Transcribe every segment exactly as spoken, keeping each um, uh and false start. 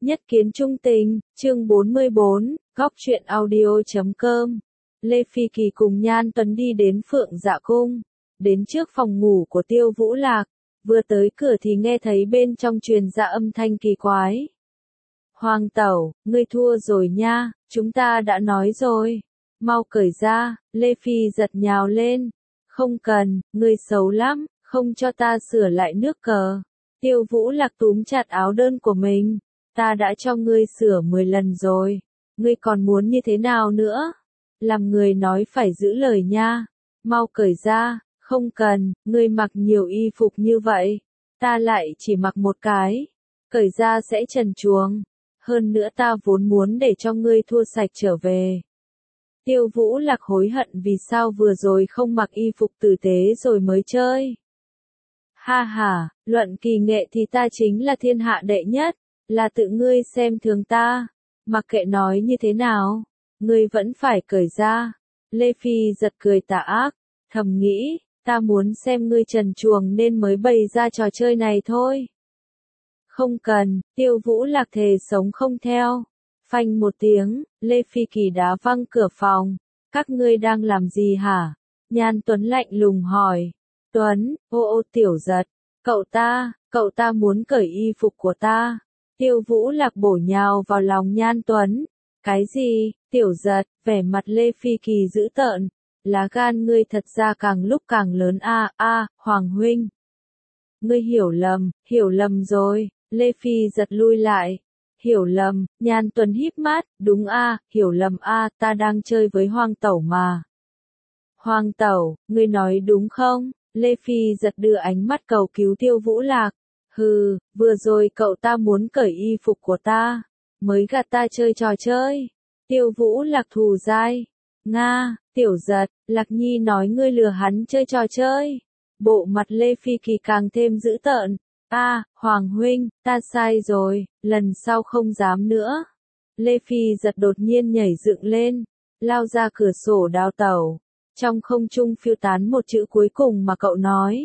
Nhất kiến trung tình, chương bốn mươi bốn, góc truyện audio chấm com. Lê Phi Kỳ cùng Nhan Tuấn đi đến Phượng Dạ Cung, đến trước phòng ngủ của Tiêu Vũ Lạc, vừa tới cửa thì nghe thấy bên trong truyền ra âm thanh kỳ quái. Hoàng tẩu, ngươi thua rồi nha, chúng ta đã nói rồi. Mau cởi ra, Lê Phi giật nhào lên. Không cần, ngươi xấu lắm, không cho ta sửa lại nước cờ. Tiêu Vũ Lạc túm chặt áo đơn của mình. Ta đã cho ngươi sửa mười lần rồi. Ngươi còn muốn như thế nào nữa? Làm người nói phải giữ lời nha. Mau cởi ra, không cần, ngươi mặc nhiều y phục như vậy. Ta lại chỉ mặc một cái. Cởi ra sẽ trần truồng. Hơn nữa ta vốn muốn để cho ngươi thua sạch trở về. Tiêu Vũ Lạc hối hận vì sao vừa rồi không mặc y phục tử tế rồi mới chơi. Ha ha, luận kỳ nghệ thì ta chính là thiên hạ đệ nhất, là tự ngươi xem thường ta. Mặc kệ nói như thế nào, ngươi vẫn phải cởi ra. Lê Phi giật cười tà ác, thầm nghĩ, ta muốn xem ngươi trần truồng nên mới bày ra trò chơi này thôi. Không cần, Tiêu Vũ Lạc thề sống không theo. Phanh một tiếng, Lê Phi Kỳ đá văng cửa phòng. Các ngươi đang làm gì hả? Nhan Tuấn lạnh lùng hỏi. Tuấn, ô ô Tiểu Giật, cậu ta, cậu ta muốn cởi y phục của ta. Tiêu Vũ Lạc bổ nhào vào lòng Nhan Tuấn. Cái gì, Tiểu Giật, vẻ mặt Lê Phi Kỳ dữ tợn. Lá gan ngươi thật ra càng lúc càng lớn a a, à, Hoàng huynh. Ngươi hiểu lầm, hiểu lầm rồi, Lê Phi giật lui lại. Hiểu lầm, Nhan Tuấn híp mắt, đúng a, à, hiểu lầm a, à, ta đang chơi với Hoàng tẩu mà. Hoàng tẩu, ngươi nói đúng không? Lê Phi giật đưa ánh mắt cầu cứu Tiêu Vũ Lạc. Hừ, vừa rồi cậu ta muốn cởi y phục của ta, mới gạt ta chơi trò chơi. Tiêu Vũ Lạc thù dai. Nga, Tiểu Giật, Lạc Nhi nói ngươi lừa hắn chơi trò chơi. Bộ mặt Lê Phi Kỳ càng thêm dữ tợn. A, à, Hoàng huynh, ta sai rồi, lần sau không dám nữa. Lê Phi giật đột nhiên nhảy dựng lên, lao ra cửa sổ đào tẩu. Trong không trung phiêu tán một chữ cuối cùng mà cậu nói.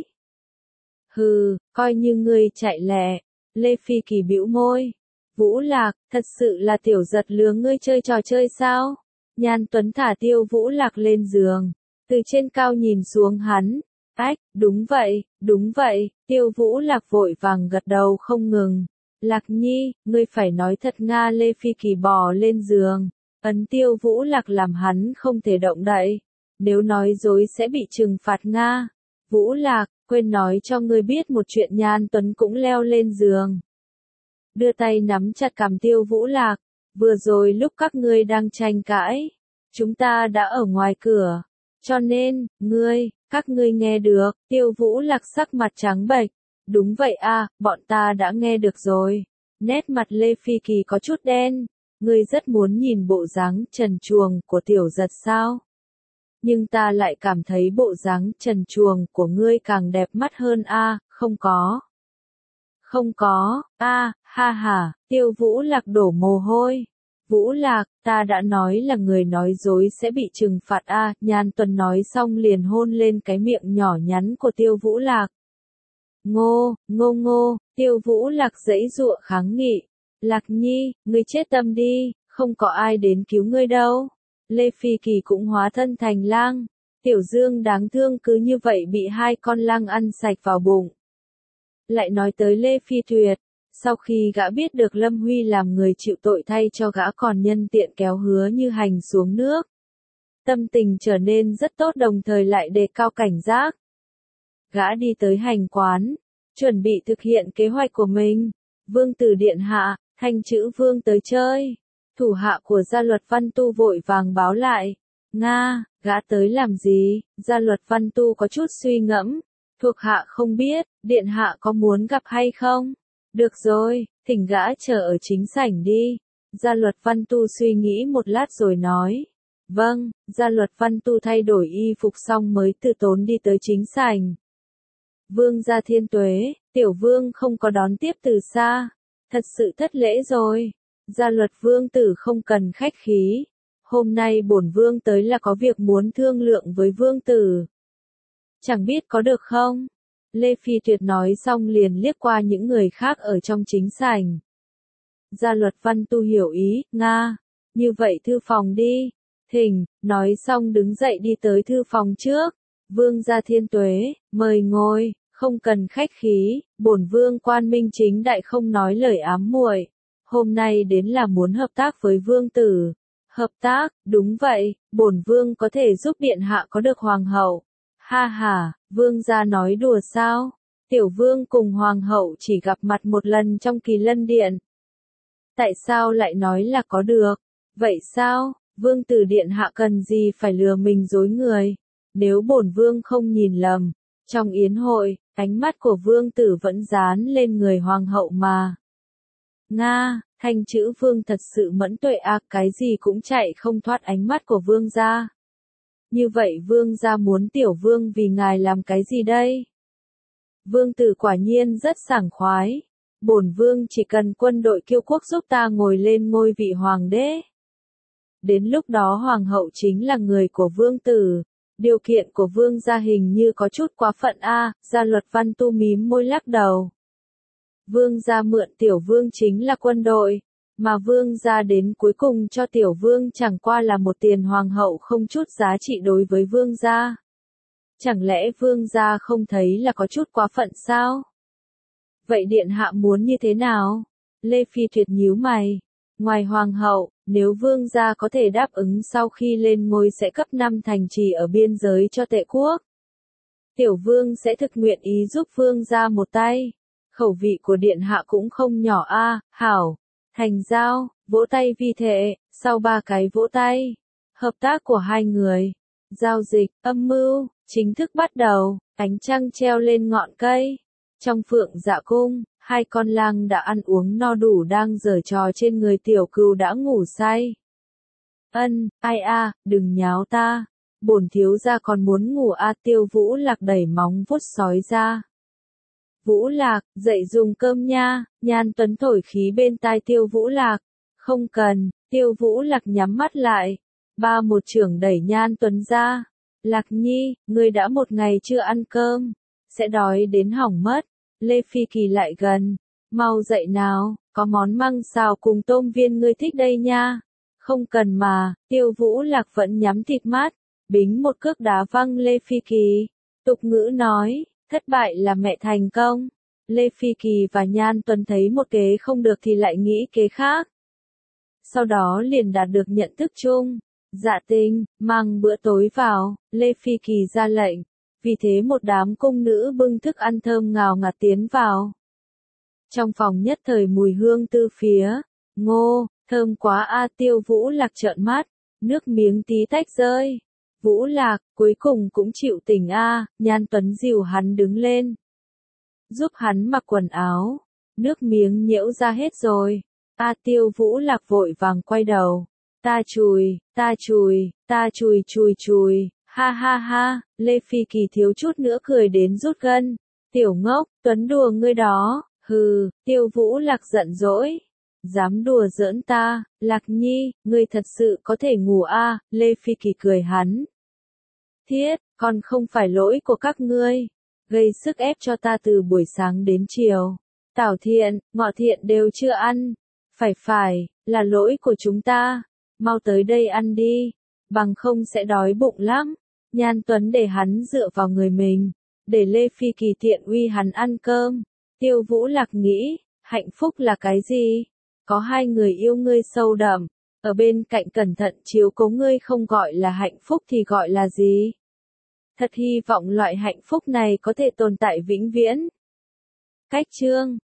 Hừ, coi như ngươi chạy lẹ. Lê Phi Kỳ bĩu môi. Vũ Lạc, thật sự là Tiểu Giật lừa ngươi chơi trò chơi sao? Nhan Tuấn thả Tiêu Vũ Lạc lên giường, từ trên cao nhìn xuống hắn. Ách, đúng vậy, đúng vậy, Tiêu Vũ Lạc vội vàng gật đầu không ngừng. Lạc Nhi, ngươi phải nói thật Nga. Lê Phi Kỳ bò lên giường, ấn Tiêu Vũ Lạc làm hắn không thể động đậy. Nếu nói dối sẽ bị trừng phạt Nga. Vũ Lạc, quên nói cho ngươi biết một chuyện. Nhan Tuấn cũng leo lên giường, đưa tay nắm chặt cằm Tiêu Vũ Lạc. Vừa rồi lúc các ngươi đang tranh cãi, chúng ta đã ở ngoài cửa, cho nên, ngươi, các ngươi nghe được. Tiêu Vũ Lạc sắc mặt trắng bệch. Đúng vậy a, bọn ta đã nghe được rồi. Nét mặt Lê Phi Kỳ có chút đen. Ngươi rất muốn nhìn bộ dáng trần truồng của Tiểu Giật sao? Nhưng ta lại cảm thấy bộ dáng trần truồng của ngươi càng đẹp mắt hơn a, à, không có. Không có, a, à, ha ha, Tiêu Vũ Lạc đổ mồ hôi. Vũ Lạc, ta đã nói là người nói dối sẽ bị trừng phạt a, à, Nhan Tuấn nói xong liền hôn lên cái miệng nhỏ nhắn của Tiêu Vũ Lạc. Ngô, ngô ngô, Tiêu Vũ Lạc giãy giụa kháng nghị. Lạc Nhi, ngươi chết tâm đi, không có ai đến cứu ngươi đâu. Lê Phi Kỳ cũng hóa thân thành lang. Tiểu Dương đáng thương cứ như vậy bị hai con lang ăn sạch vào bụng. Lại nói tới Lê Phi Tuyệt. Sau khi gã biết được Lâm Huy làm người chịu tội thay cho gã còn nhân tiện kéo Hứa Như Hành xuống nước, tâm tình trở nên rất tốt đồng thời lại đề cao cảnh giác. Gã đi tới hành quán, chuẩn bị thực hiện kế hoạch của mình. Vương tử điện hạ, Thanh Chữ Vương tới chơi. Thủ hạ của Gia Luật Văn Tu vội vàng báo lại. Nga, gã tới làm gì? Gia Luật Văn Tu có chút suy ngẫm. Thuộc hạ không biết, điện hạ có muốn gặp hay không? Được rồi, thỉnh gã chờ ở chính sảnh đi. Gia Luật Văn Tu suy nghĩ một lát rồi nói. Vâng. Gia Luật Văn Tu thay đổi y phục xong mới từ tốn đi tới chính sảnh. Vương gia thiên tuế, Tiểu Vương không có đón tiếp từ xa. Thật sự thất lễ rồi. Gia Luật Vương tử không cần khách khí. Hôm nay bổn Vương tới là có việc muốn thương lượng với Vương tử. Chẳng biết có được không? Lê Phi Tuyệt nói xong liền liếc qua những người khác ở trong chính sảnh. Gia Luật Văn Tu hiểu ý, Nga. Như vậy thư phòng đi. Thỉnh, nói xong đứng dậy đi tới thư phòng trước. Vương gia thiên tuế, mời ngồi, không cần khách khí, bổn vương quan minh chính đại không nói lời ám muội. Hôm nay đến là muốn hợp tác với vương tử. Hợp tác, đúng vậy, bổn vương có thể giúp điện hạ có được hoàng hậu. Ha ha, vương gia nói đùa sao? Tiểu vương cùng hoàng hậu chỉ gặp mặt một lần trong Kỳ Lân Điện. Tại sao lại nói là có được? Vậy sao, vương tử điện hạ cần gì phải lừa mình dối người? Nếu bổn vương không nhìn lầm, trong yến hội, ánh mắt của vương tử vẫn dán lên người hoàng hậu mà. Nga, thanh chữ vương thật sự mẫn tuệ ác, cái gì cũng chạy không thoát ánh mắt của vương gia. Như vậy vương gia muốn tiểu vương vì ngài làm cái gì đây? Vương tử quả nhiên rất sảng khoái. Bổn vương chỉ cần quân đội Kiêu quốc giúp ta ngồi lên ngôi vị hoàng đế. Đến lúc đó hoàng hậu chính là người của vương tử. Điều kiện của vương gia hình như có chút quá phận a. Gia Luật Văn Tu mím môi lắc đầu. Vương gia mượn tiểu vương chính là quân đội, mà vương gia đến cuối cùng cho tiểu vương chẳng qua là một tiền hoàng hậu không chút giá trị đối với vương gia. Chẳng lẽ vương gia không thấy là có chút quá phận sao? Vậy điện hạ muốn như thế nào? Lê Phi Tuyệt nhíu mày. Ngoài hoàng hậu, nếu vương gia có thể đáp ứng sau khi lên ngôi sẽ cấp năm thành trì ở biên giới cho Tệ quốc. Tiểu vương sẽ thực nguyện ý giúp vương gia một tay. Khẩu vị của điện hạ cũng không nhỏ a. Hảo, thành giao, vỗ tay vi thệ, sau ba cái vỗ tay. Hợp tác của hai người. Giao dịch, âm mưu, chính thức bắt đầu, ánh trăng treo lên ngọn cây. Trong Phượng Dạ cung, hai con lang đã ăn uống no đủ đang giở trò trên người tiểu cừu đã ngủ say. Ân, ai a, đừng nháo ta. Bổn thiếu gia còn muốn ngủ a. Tiêu Vũ Lạc đẩy móng vuốt sói ra. Vũ Lạc, dậy dùng cơm nha. Nhan Tuấn thổi khí bên tai Tiêu Vũ Lạc. Không cần. Tiêu Vũ Lạc nhắm mắt lại. Ba một trưởng đẩy Nhan Tuấn ra. Lạc Nhi, ngươi đã một ngày chưa ăn cơm, sẽ đói đến hỏng mất. Lê Phi Kỳ lại gần. Mau dậy nào, có món măng xào cùng tôm viên ngươi thích đây nha. Không cần mà. Tiêu Vũ Lạc vẫn nhắm thịt mắt. Bính một cước đá văng Lê Phi Kỳ. Tục ngữ nói, thất bại là mẹ thành công. Lê Phi Kỳ và Nhan Tuấn thấy một kế không được thì lại nghĩ kế khác. Sau đó liền đạt được nhận thức chung. Dạ Tinh, mang bữa tối vào. Lê Phi Kỳ ra lệnh. Vì thế một đám cung nữ bưng thức ăn thơm ngào ngạt tiến vào. Trong phòng nhất thời mùi hương tư phía. Ngô, thơm quá a. Tiêu Vũ Lạc trợn mắt. Nước miếng tí tách rơi. Vũ Lạc, cuối cùng cũng chịu tỉnh a. Nhan Tuấn dìu hắn đứng lên. Giúp hắn mặc quần áo. Nước miếng nhễu ra hết rồi. A. Tiêu Vũ Lạc vội vàng quay đầu. Ta chùi, ta chùi, ta chùi chùi chùi. Ha ha ha, Lê Phi Kỳ thiếu chút nữa cười đến rút gân. Tiểu ngốc, Tuấn đùa ngươi đó. Hừ, Tiêu Vũ Lạc giận dỗi. Dám đùa giỡn ta, Lạc Nhi, ngươi thật sự có thể ngủ a. À? Lê Phi Kỳ cười hắn. Thiết, còn không phải lỗi của các ngươi. Gây sức ép cho ta từ buổi sáng đến chiều. Tảo Thiện, Ngọ Thiện đều chưa ăn. Phải phải, là lỗi của chúng ta. Mau tới đây ăn đi. Bằng không sẽ đói bụng lắm. Nhan Tuấn để hắn dựa vào người mình. Để Lê Phi Kỳ tiện uy hắn ăn cơm. Tiêu Vũ Lạc nghĩ, hạnh phúc là cái gì? Có hai người yêu ngươi sâu đậm. Ở bên cạnh cẩn thận chiếu cố ngươi không gọi là hạnh phúc thì gọi là gì? Thật hy vọng loại hạnh phúc này có thể tồn tại vĩnh viễn. Cách chương